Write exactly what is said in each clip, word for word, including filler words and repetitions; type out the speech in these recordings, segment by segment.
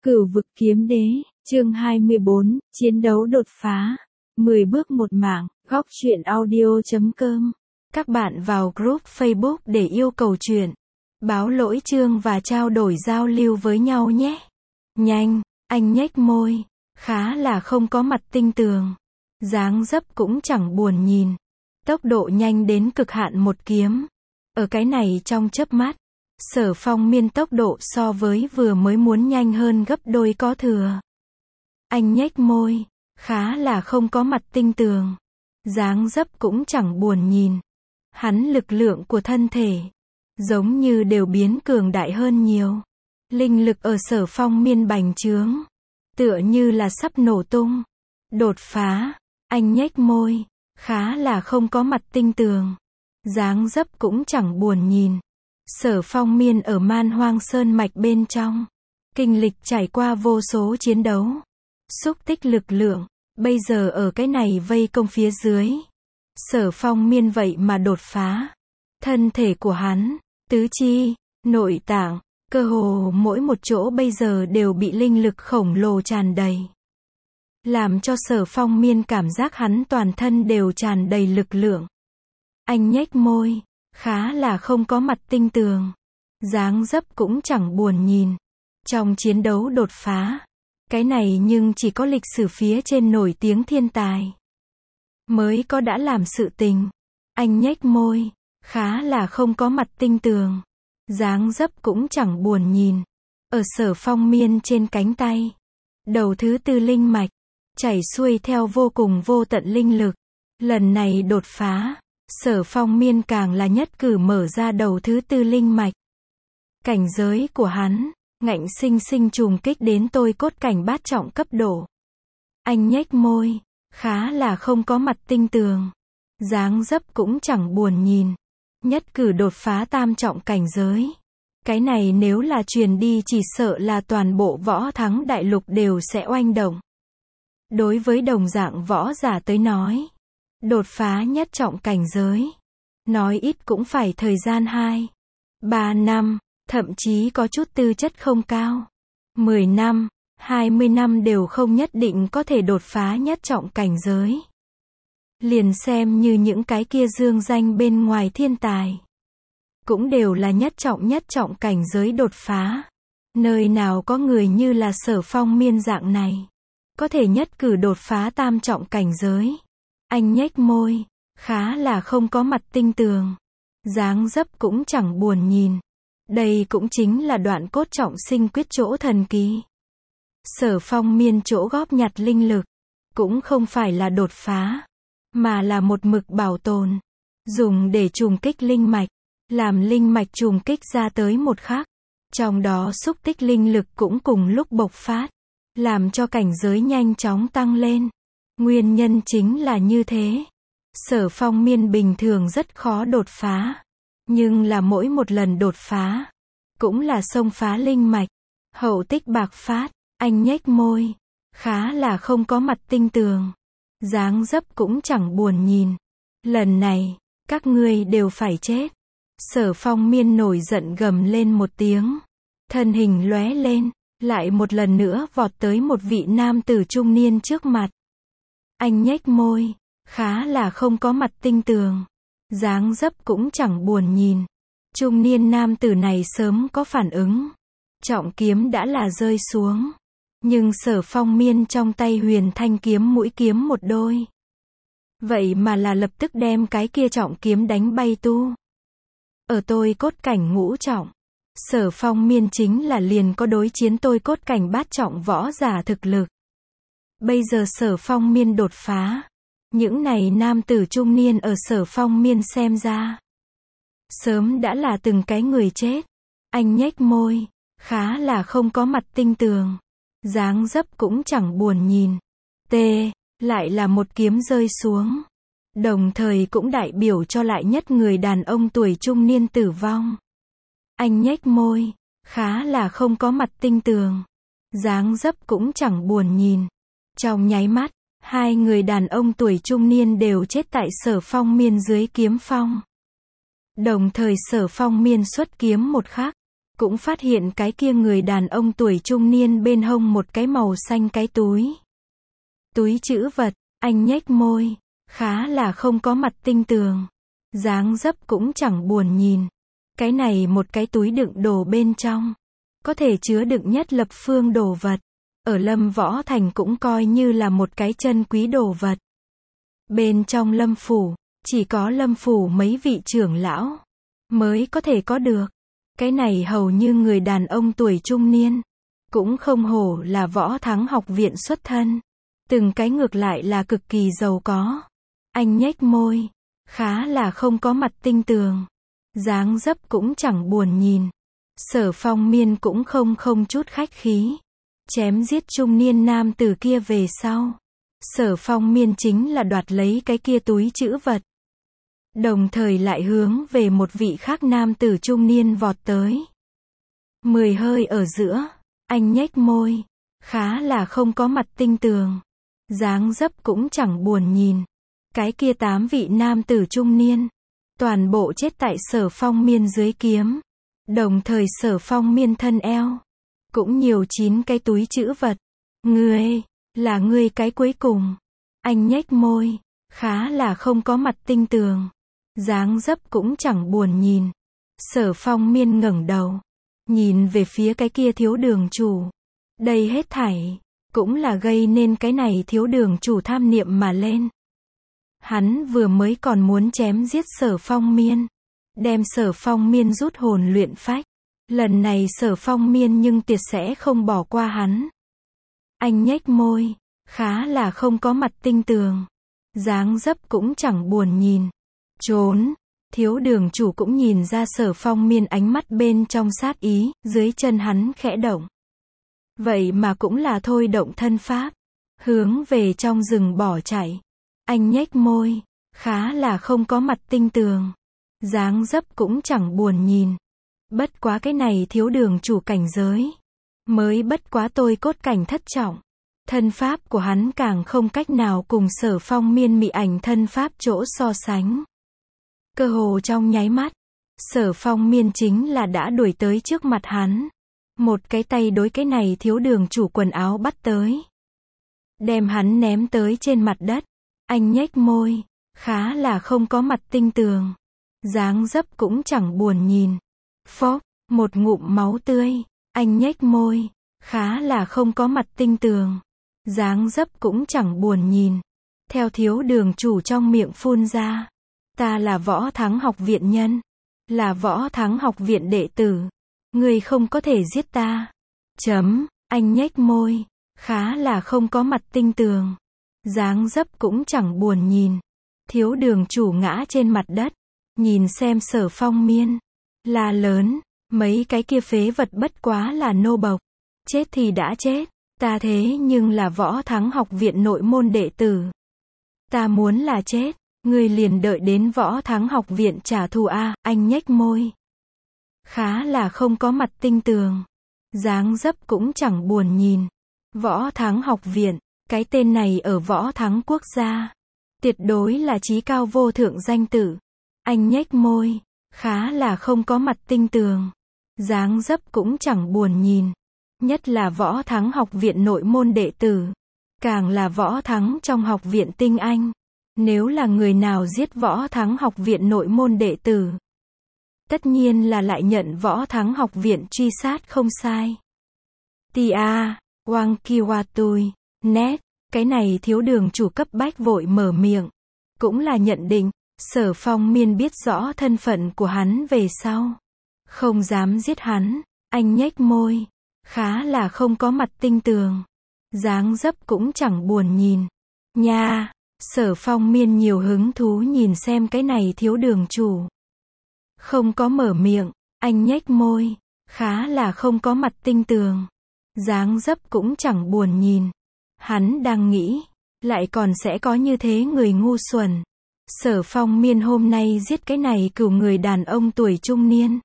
Cửu vực kiếm đế, chương hai mươi bốn, chiến đấu đột phá. mười bước một mạng, góc truyện audio chấm com. Các bạn vào group Facebook để yêu cầu truyện, báo lỗi chương và trao đổi giao lưu với nhau nhé. Nhanh, anh nhếch môi, khá là không có mặt tinh tường. Dáng dấp cũng chẳng buồn nhìn. Tốc độ nhanh đến cực hạn một kiếm. Ở cái này trong chớp mắt, Sở Phong Miên tốc độ so với vừa mới muốn nhanh hơn gấp đôi có thừa. Anh nhếch môi, khá là không có mặt tinh tường. Dáng dấp cũng chẳng buồn nhìn. Hắn lực lượng của thân thể, giống như đều biến cường đại hơn nhiều. Linh lực ở Sở Phong Miên bành trướng, tựa như là sắp nổ tung. Đột phá, anh nhếch môi, khá là không có mặt tinh tường. Dáng dấp cũng chẳng buồn nhìn. Sở Phong Miên ở Man Hoang Sơn mạch bên trong, kinh lịch trải qua vô số chiến đấu, xúc tích lực lượng, bây giờ ở cái này vây công phía dưới. Sở Phong Miên vậy mà đột phá. Thân thể của hắn, tứ chi, nội tạng, cơ hồ mỗi một chỗ bây giờ đều bị linh lực khổng lồ tràn đầy. Làm cho Sở Phong Miên cảm giác hắn toàn thân đều tràn đầy lực lượng. Anh nhếch môi, khá là không có mặt tinh tường. Dáng dấp cũng chẳng buồn nhìn. Trong chiến đấu đột phá, cái này nhưng chỉ có lịch sử phía trên nổi tiếng thiên tài mới có đã làm sự tình. Anh nhếch môi, khá là không có mặt tinh tường. Dáng dấp cũng chẳng buồn nhìn. Ở Sở Phong Miên trên cánh tay, đầu thứ tư linh mạch, chảy xuôi theo vô cùng vô tận linh lực. Lần này đột phá, Sở Phong Miên càng là nhất cử mở ra đầu thứ tư linh mạch. Cảnh giới của hắn, ngạnh sinh sinh trùng kích đến tôi cốt cảnh bát trọng cấp độ. Anh nhếch môi, khá là không có mặt tinh tường. Dáng dấp cũng chẳng buồn nhìn. Nhất cử đột phá tam trọng cảnh giới. Cái này nếu là truyền đi chỉ sợ là toàn bộ võ thắng đại lục đều sẽ oanh động. Đối với đồng dạng võ giả tới nói, đột phá nhất trọng cảnh giới, nói ít cũng phải thời gian hai, ba năm, thậm chí có chút tư chất không cao. mười năm, hai mươi năm đều không nhất định có thể đột phá nhất trọng cảnh giới. Liền xem như những cái kia dương danh bên ngoài thiên tài, cũng đều là nhất trọng nhất trọng cảnh giới đột phá. Nơi nào có người như là Sở Phong Miên dạng này, có thể nhất cử đột phá tam trọng cảnh giới. Anh nhếch môi, khá là không có mặt tinh tường. Dáng dấp cũng chẳng buồn nhìn. Đây cũng chính là đoạn cốt trọng sinh quyết chỗ thần kỳ. Sở Phong Miên chỗ góp nhặt linh lực, cũng không phải là đột phá, mà là một mực bảo tồn, dùng để trùng kích linh mạch, làm linh mạch trùng kích ra tới một khắc. Trong đó xúc tích linh lực cũng cùng lúc bộc phát, làm cho cảnh giới nhanh chóng tăng lên. Nguyên nhân chính là như thế. Sở Phong Miên bình thường rất khó đột phá, nhưng là mỗi một lần đột phá, cũng là xông phá linh mạch, hậu tích bạc phát. Anh nhếch môi, khá là không có mặt tinh tường. Dáng dấp cũng chẳng buồn nhìn. Lần này, các ngươi đều phải chết. Sở Phong Miên nổi giận gầm lên một tiếng. Thân hình lóe lên, lại một lần nữa vọt tới một vị nam tử trung niên trước mặt. Anh nhếch môi, khá là không có mặt tinh tường. Dáng dấp cũng chẳng buồn nhìn. Trung niên nam tử này sớm có phản ứng. Trọng kiếm đã là rơi xuống. Nhưng Sở Phong Miên trong tay huyền thanh kiếm mũi kiếm một đôi. Vậy mà là lập tức đem cái kia trọng kiếm đánh bay tu. Ở tôi cốt cảnh ngũ trọng, Sở Phong Miên chính là liền có đối chiến tôi cốt cảnh bát trọng võ giả thực lực. Bây giờ Sở Phong Miên đột phá. Những này nam tử trung niên ở Sở Phong Miên xem ra, sớm đã là từng cái người chết. Anh nhếch môi, khá là không có mặt tinh tường. Dáng dấp cũng chẳng buồn nhìn. T, lại là một kiếm rơi xuống. Đồng thời cũng đại biểu cho lại nhất người đàn ông tuổi trung niên tử vong. Anh nhếch môi, khá là không có mặt tinh tường. Dáng dấp cũng chẳng buồn nhìn. Trong nháy mắt, hai người đàn ông tuổi trung niên đều chết tại Sở Phong Miên dưới kiếm phong. Đồng thời Sở Phong Miên xuất kiếm một khắc, cũng phát hiện cái kia người đàn ông tuổi trung niên bên hông một cái màu xanh cái túi. Túi trữ vật, anh nhếch môi, khá là không có mặt tinh tường. Dáng dấp cũng chẳng buồn nhìn. Cái này một cái túi đựng đồ bên trong, có thể chứa đựng nhất lập phương đồ vật. Ở Lâm Võ Thành cũng coi như là một cái chân quý đồ vật. Bên trong Lâm Phủ, chỉ có Lâm Phủ mấy vị trưởng lão mới có thể có được. Cái này hầu như người đàn ông tuổi trung niên. Cũng không hổ là Võ Thắng học viện xuất thân. Từng cái ngược lại là cực kỳ giàu có. Anh nhếch môi, khá là không có mặt tinh tường. Dáng dấp cũng chẳng buồn nhìn. Sở Phong Miên cũng không không chút khách khí. Chém giết trung niên nam tử kia về sau. Sở Phong Miên chính là đoạt lấy cái kia túi trữ vật. Đồng thời lại hướng về một vị khác nam tử trung niên vọt tới. Mười hơi ở giữa, anh nhếch môi, khá là không có mặt tinh tường. Dáng dấp cũng chẳng buồn nhìn. Cái kia tám vị nam tử trung niên, toàn bộ chết tại Sở Phong Miên dưới kiếm. Đồng thời Sở Phong Miên thân eo, cũng nhiều chín cái túi trữ vật. Ngươi, là ngươi cái cuối cùng. Anh nhếch môi, khá là không có mặt tinh tường. Dáng dấp cũng chẳng buồn nhìn. Sở Phong Miên ngẩng đầu, nhìn về phía cái kia thiếu đường chủ. Đây hết thảy, cũng là gây nên cái này thiếu đường chủ tham niệm mà lên. Hắn vừa mới còn muốn chém giết Sở Phong Miên, đem Sở Phong Miên rút hồn luyện phách. Lần này Sở Phong Miên nhưng tuyệt sẽ không bỏ qua hắn. Anh nhếch môi, khá là không có mặt tinh tường. Dáng dấp cũng chẳng buồn nhìn. Trốn, thiếu đường chủ cũng nhìn ra Sở Phong Miên ánh mắt bên trong sát ý, dưới chân hắn khẽ động. Vậy mà cũng là thôi động thân pháp, hướng về trong rừng bỏ chạy. Anh nhếch môi, khá là không có mặt tinh tường. Dáng dấp cũng chẳng buồn nhìn. Bất quá cái này thiếu đường chủ cảnh giới, mới bất quá tôi cốt cảnh thất trọng. Thân pháp của hắn càng không cách nào cùng Sở Phong Miên mị ảnh thân pháp chỗ so sánh. Cơ hồ trong nháy mắt, Sở Phong Miên chính là đã đuổi tới trước mặt hắn. Một cái tay đối cái này thiếu đường chủ quần áo bắt tới. Đem hắn ném tới trên mặt đất. Anh nhếch môi, khá là không có mặt tinh tường. Dáng dấp cũng chẳng buồn nhìn. Phốc, một ngụm máu tươi. Anh nhếch môi, khá là không có mặt tinh tường. Dáng dấp cũng chẳng buồn nhìn. Theo thiếu đường chủ trong miệng phun ra. Ta là Võ Thắng học viện nhân. Là Võ Thắng học viện đệ tử. Ngươi không có thể giết ta. Chấm, anh nhếch môi, khá là không có mặt tinh tường. Dáng dấp cũng chẳng buồn nhìn. Thiếu đường chủ ngã trên mặt đất. Nhìn xem Sở Phong Miên. La lớn, mấy cái kia phế vật bất quá là nô bộc. Chết thì đã chết. Ta thế nhưng là Võ Thắng học viện nội môn đệ tử. Ta muốn là chết. Ngươi liền đợi đến Võ Thắng học viện trả thù a. Anh nhếch môi, khá là không có mặt tinh tường. Dáng dấp cũng chẳng buồn nhìn. Võ Thắng học viện, cái tên này ở Võ Thắng quốc gia, tuyệt đối là chí cao vô thượng danh tử. Anh nhếch môi, khá là không có mặt tinh tường. Dáng dấp cũng chẳng buồn nhìn. Nhất là Võ Thắng học viện nội môn đệ tử. Càng là Võ Thắng trong học viện tinh anh. Nếu là người nào giết Võ Thắng học viện nội môn đệ tử, tất nhiên là lại nhận Võ Thắng học viện truy sát không sai. Tia, Wang Kiwatui, nét, cái này thiếu đường chủ cấp bách vội mở miệng. Cũng là nhận định, Sở Phong Miên biết rõ thân phận của hắn về sau. Không dám giết hắn, anh nhếch môi, khá là không có mặt tinh tường. Dáng dấp cũng chẳng buồn nhìn. Nha, Sở Phong Miên nhiều hứng thú nhìn xem cái này thiếu đường chủ. Không có mở miệng, anh nhếch môi, khá là không có mặt tinh tường. Dáng dấp cũng chẳng buồn nhìn. Hắn đang nghĩ, lại còn sẽ có như thế người ngu xuẩn. Sở Phong Miên hôm nay giết cái này cửu người đàn ông tuổi trung niên.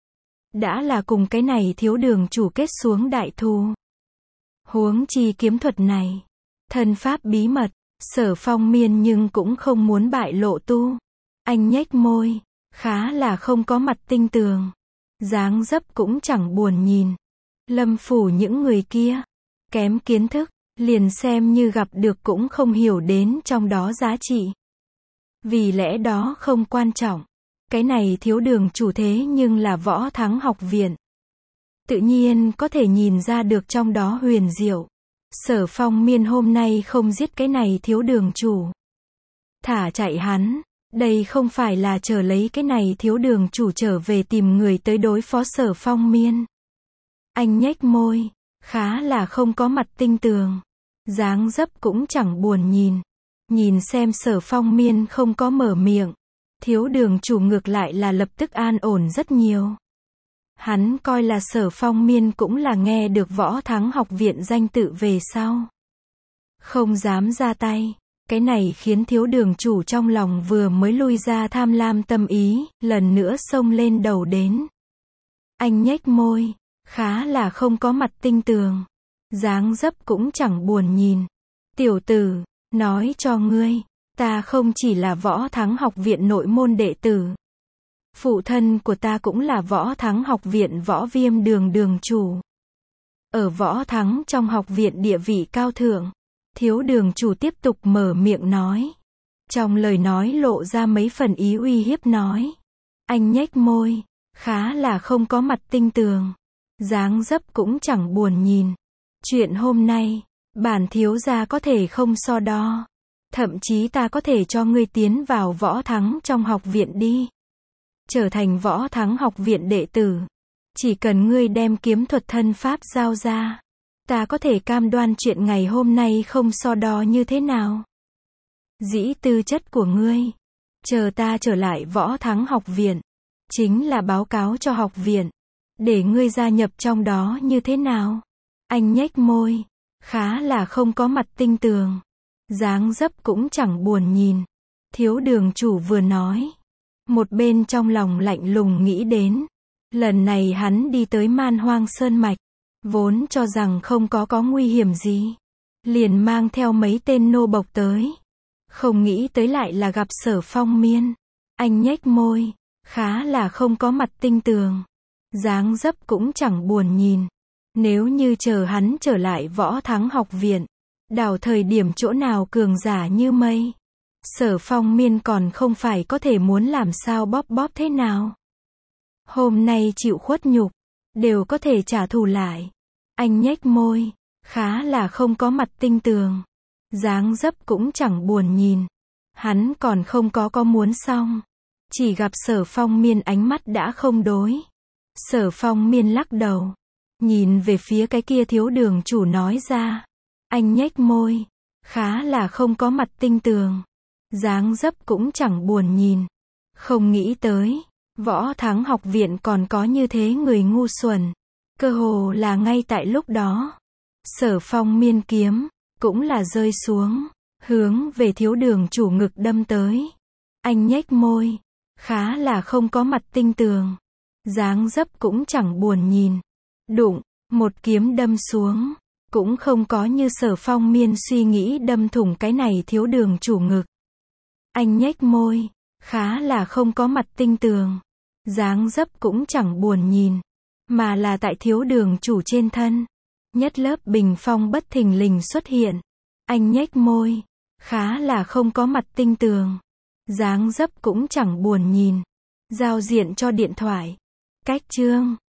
Đã là cùng cái này thiếu đường chủ kết xuống đại thù. Huống chi kiếm thuật này, thân pháp bí mật, Sở Phong Miên nhưng cũng không muốn bại lộ tu. Anh nhếch môi, khá là không có mặt tinh tường. dáng dấp cũng chẳng buồn nhìn. Lâm phủ những người kia, kém kiến thức, liền xem như gặp được cũng không hiểu đến trong đó giá trị. Vì lẽ đó không quan trọng. Cái này thiếu đường chủ thế nhưng là Võ Thắng học viện. Tự nhiên có thể nhìn ra được trong đó huyền diệu. Sở Phong Miên hôm nay không giết cái này thiếu đường chủ. Thả chạy hắn, đây không phải là chờ lấy cái này thiếu đường chủ trở về tìm người tới đối phó Sở Phong Miên. Anh nhếch môi, khá là không có mặt tinh tường. Dáng dấp cũng chẳng buồn nhìn. Nhìn xem Sở Phong Miên không có mở miệng. Thiếu đường chủ ngược lại là lập tức an ổn rất nhiều. Hắn coi là Sở Phong Miên cũng là nghe được Võ Thắng học viện danh tự về sau. Không dám ra tay. Cái này khiến thiếu đường chủ trong lòng vừa mới lui ra tham lam tâm ý, lần nữa xông lên đầu đến. Anh nhếch môi, khá là không có mặt tinh tường. Dáng dấp cũng chẳng buồn nhìn. Tiểu tử, nói cho ngươi, ta không chỉ là Võ Thắng học viện nội môn đệ tử. Phụ thân của ta cũng là Võ Thắng học viện Võ Viêm đường đường chủ. Ở Võ Thắng trong học viện địa vị cao thượng. Thiếu đường chủ tiếp tục mở miệng nói. Trong lời nói lộ ra mấy phần ý uy hiếp nói. Anh nhếch môi, khá là không có mặt tinh tường. Dáng dấp cũng chẳng buồn nhìn. Chuyện hôm nay, bản thiếu gia có thể không so đo. Thậm chí ta có thể cho ngươi tiến vào Võ Thắng trong học viện đi. Trở thành Võ Thắng học viện đệ tử. Chỉ cần ngươi đem kiếm thuật thân pháp giao ra. Ta có thể cam đoan chuyện ngày hôm nay không so đo như thế nào. Dĩ tư chất của ngươi. Chờ ta trở lại Võ Thắng học viện. Chính là báo cáo cho học viện. Để ngươi gia nhập trong đó như thế nào. Anh nhếch môi. Khá là không có mặt tinh tường. Dáng dấp cũng chẳng buồn nhìn. Thiếu đường chủ vừa nói. Một bên trong lòng lạnh lùng nghĩ đến. Lần này hắn đi tới Man Hoang Sơn Mạch. Vốn cho rằng không có có nguy hiểm gì. Liền mang theo mấy tên nô bộc tới. Không nghĩ tới lại là gặp Sở Phong Miên. Anh nhếch môi. Khá là không có mặt tinh tường. Dáng dấp cũng chẳng buồn nhìn. Nếu như chờ hắn trở lại Võ Thắng học viện. Đào thời điểm chỗ nào cường giả như mây. Sở Phong Miên còn không phải có thể muốn làm sao bóp bóp thế nào. Hôm nay chịu khuất nhục. Đều có thể trả thù lại. Anh nhếch môi. Khá là không có mặt tinh tường. Dáng dấp cũng chẳng buồn nhìn. Hắn còn không có có muốn xong. Chỉ gặp Sở Phong Miên ánh mắt đã không đối. Sở Phong Miên lắc đầu. Nhìn về phía cái kia thiếu đường chủ nói ra. Anh nhếch môi. Khá là không có mặt tinh tường. Dáng dấp cũng chẳng buồn nhìn. Không nghĩ tới. Võ Thắng học viện còn có như thế người ngu xuẩn. Cơ hồ là ngay tại lúc đó. Sở Phong Miên kiếm. Cũng là rơi xuống. Hướng về thiếu đường chủ ngực đâm tới. Anh nhếch môi. Khá là không có mặt tinh tường. Dáng dấp cũng chẳng buồn nhìn. Đụng. Một kiếm đâm xuống. Cũng không có như Sở Phong Miên suy nghĩ đâm thủng cái này thiếu đường chủ ngực. Anh nhếch môi. Khá là không có mặt tinh tường. Dáng dấp cũng chẳng buồn nhìn. Mà là tại thiếu đường chủ trên thân. Nhất lớp bình phong bất thình lình xuất hiện. Anh nhếch môi. Khá là không có mặt tinh tường. Dáng dấp cũng chẳng buồn nhìn. Giao diện cho điện thoại. Cách chương.